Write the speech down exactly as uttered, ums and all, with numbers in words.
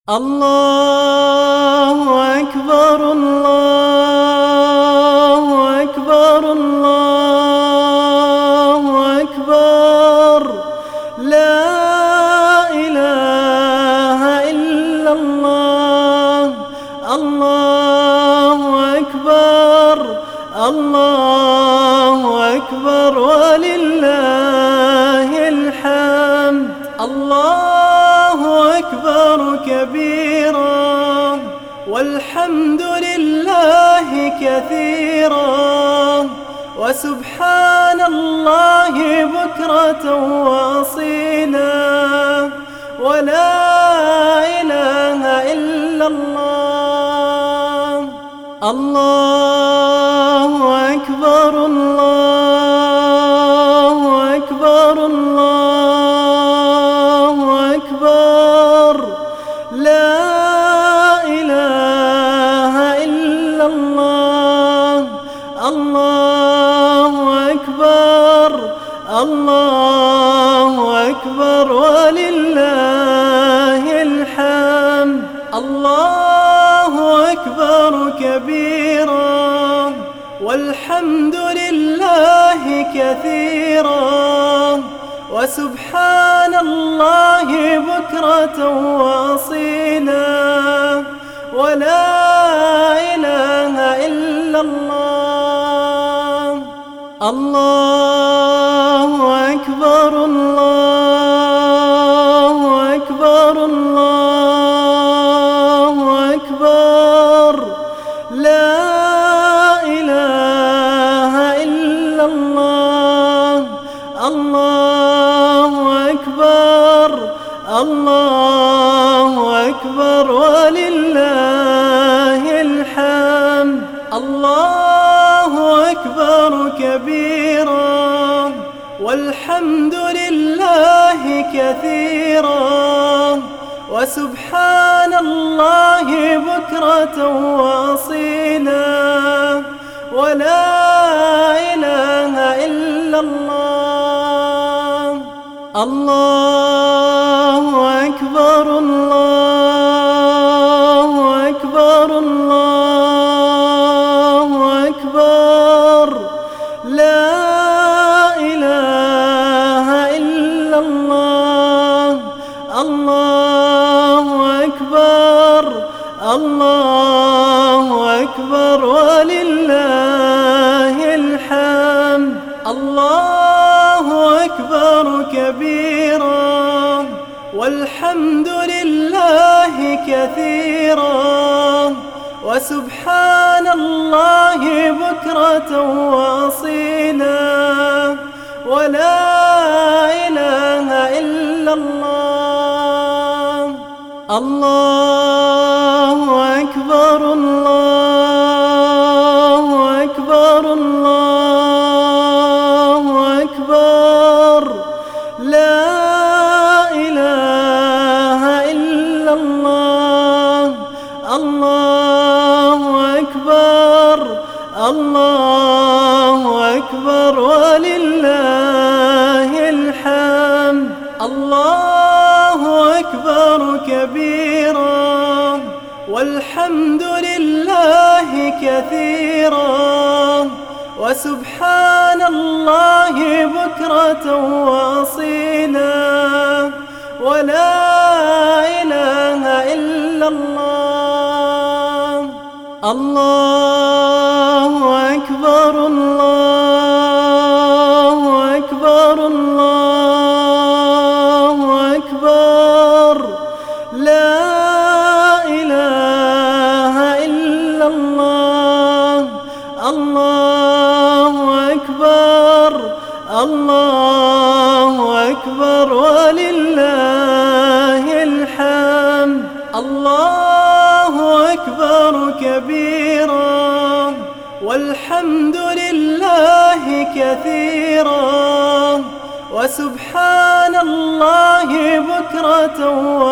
الله أكبر الله أكبر الله أكبر لا إله إلا الله الله أكبر الله أكبر ولله الحمد الله أكبر كبيرا والحمد لله كثيرا وسبحان الله بكرة وأصيلا ولا إله إلا الله الله أكبر الله أكبر الله أكبر لا إله إلا الله الله أكبر الله أكبر ولله الحمد الله أكبر كبيرا والحمد لله كثيرا وسبحان الله بكرة وأصيلا ولا إله إلا الله الله أكبر الله أكبر الله أكبر لا إله إلا الله الله أكبر الله أكبر ولله الحمد الله أكبر كبيرا والحمد لله كثيرا وسبحان الله بكرة وأصيلا ولا إله إلا الله الله أكبر الله أكبر الله أكبر لا إله إلا الله الله أكبر الله أكبر ولله الحمد الله أكبر كبيرا والحمد لله كثيرا وسبحان الله بكرة وأصيلا ولا إله إلا الله الله أكبر الله أكبر الله أكبر لا إله إلا الله الله أكبر الله أكبر ولله الحمد الله أكبر كبيرا والحمد لله كثيرا وسبحان الله بكرة وأصيلا ولا إله إلا الله الله أكبر الله أكبر الله أكبر لا إله إلا الله الله أكبر الله أكبر ولله الحمد الله أكبر كبيرا والحمد لله كثيرا وسبحان الله بكرة